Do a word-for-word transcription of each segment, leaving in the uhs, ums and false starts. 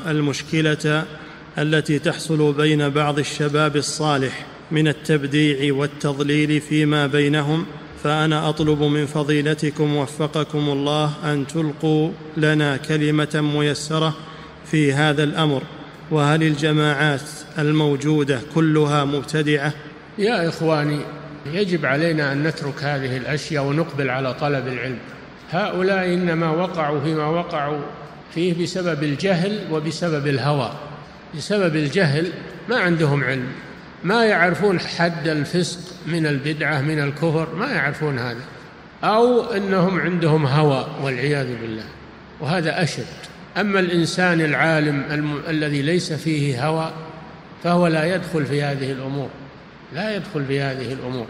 المشكلة التي تحصل بين بعض الشباب الصالح من التبديع والتضليل فيما بينهم، فأنا أطلب من فضيلتكم وفقكم الله أن تلقوا لنا كلمة ميسرة في هذا الأمر. وهل الجماعات الموجودة كلها مبتدعة؟ يا إخواني، يجب علينا أن نترك هذه الأشياء ونقبل على طلب العلم. هؤلاء إنما وقعوا فيما وقعوا فيه بسبب الجهل وبسبب الهوى. بسبب الجهل، ما عندهم علم، ما يعرفون حد الفسق من البدعة من الكفر، ما يعرفون هذا، أو أنهم عندهم هوى والعياذ بالله، وهذا أشد. أما الإنسان العالم الم... الذي ليس فيه هوى فهو لا يدخل في هذه الأمور، لا يدخل في هذه الأمور.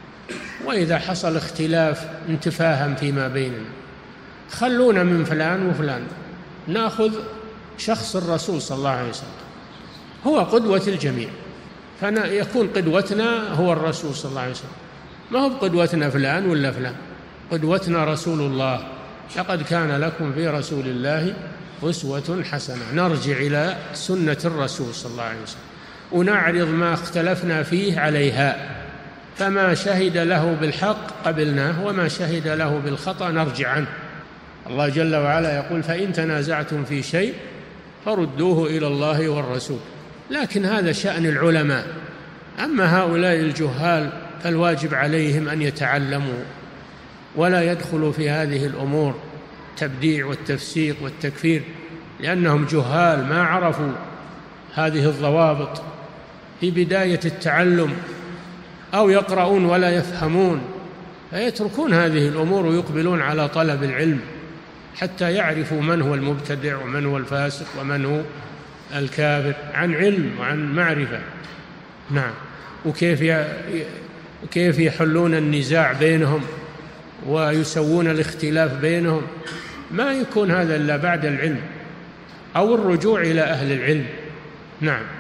وإذا حصل اختلاف نتفاهم فيما بيننا، خلونا من فلان وفلان، نأخذ شخص الرسول صلى الله عليه وسلم، هو قدوة الجميع، فيكون قدوتنا هو الرسول صلى الله عليه وسلم، ما هو قدوتنا فلان ولا فلان، قدوتنا رسول الله. لقد كان لكم في رسول الله أسوة حسنة. نرجع إلى سنة الرسول صلى الله عليه وسلم ونعرض ما اختلفنا فيه عليها، فما شهد له بالحق قبلناه، وما شهد له بالخطأ نرجع عنه. الله جل وعلا يقول: فإن تنازعتم في شيء فردوه إلى الله والرسول. لكن هذا شأن العلماء. أما هؤلاء الجهال فالواجب عليهم أن يتعلموا ولا يدخلوا في هذه الأمور، التبديع والتفسيق والتكفير، لأنهم جهال ما عرفوا هذه الضوابط في بداية التعلم، أو يقرؤون ولا يفهمون، فيتركون هذه الأمور ويقبلون على طلب العلم حتى يعرفوا من هو المبتدع ومن هو الفاسق ومن هو الكافر عن علم وعن معرفة. نعم. وكيف كيف يحلون النزاع بينهم ويسوون الاختلاف بينهم؟ ما يكون هذا إلا بعد العلم أو الرجوع إلى أهل العلم. نعم.